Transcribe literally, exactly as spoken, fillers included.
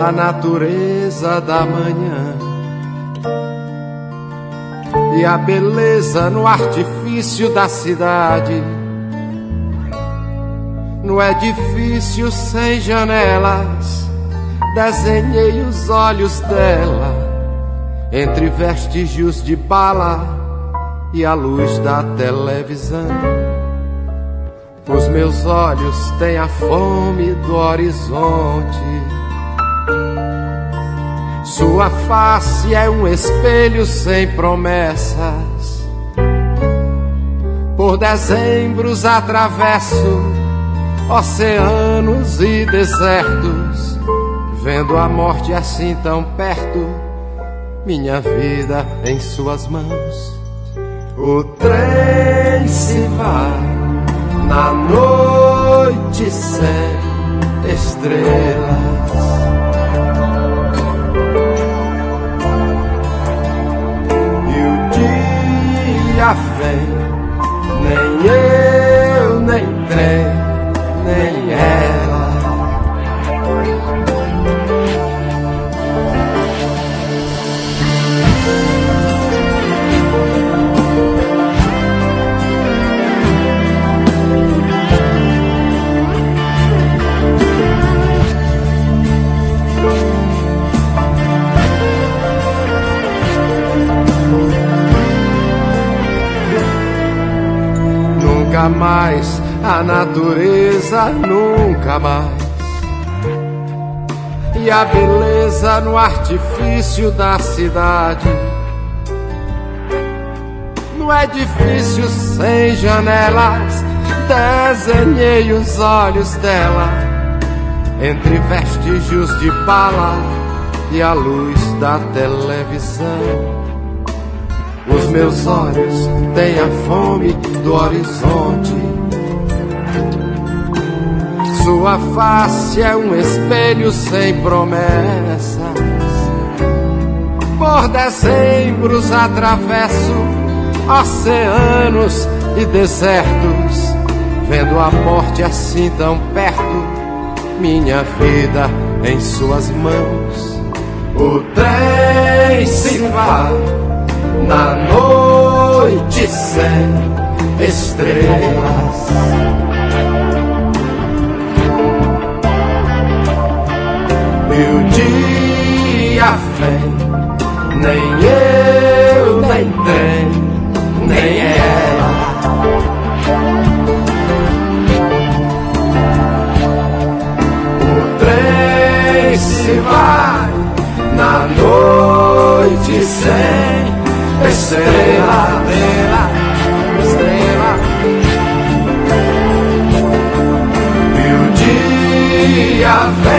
a natureza da manhã e a beleza no artifício da cidade. No edifício sem janelas, desenhei os olhos dela entre vestígios de bala e a luz da televisão. Os meus olhos têm a fome do horizonte. Sua face é um espelho sem promessas. Por dezembros atravesso oceanos e desertos, vendo a morte assim tão perto, minha vida em suas mãos. O trem se vai na noite sem estrelas, e o dia vem, nem eu, nem trem, nem ela. Nunca mais a natureza, nunca mais, e a beleza no artifício da cidade. No edifício sem janelas, desenhei os olhos dela entre vestígios de bala e a luz da televisão. Os meus olhos têm a fome do horizonte. Sua face é um espelho sem promessas. Por dezembros atravesso oceanos e desertos, vendo a morte assim tão perto, minha vida em suas mãos. O trem se vai na noite sem estrelas, e o dia vem, nem eu, nem trem, nem ela. O trem se vai na noite sem estrela, estrela, estrela, e o dia vem,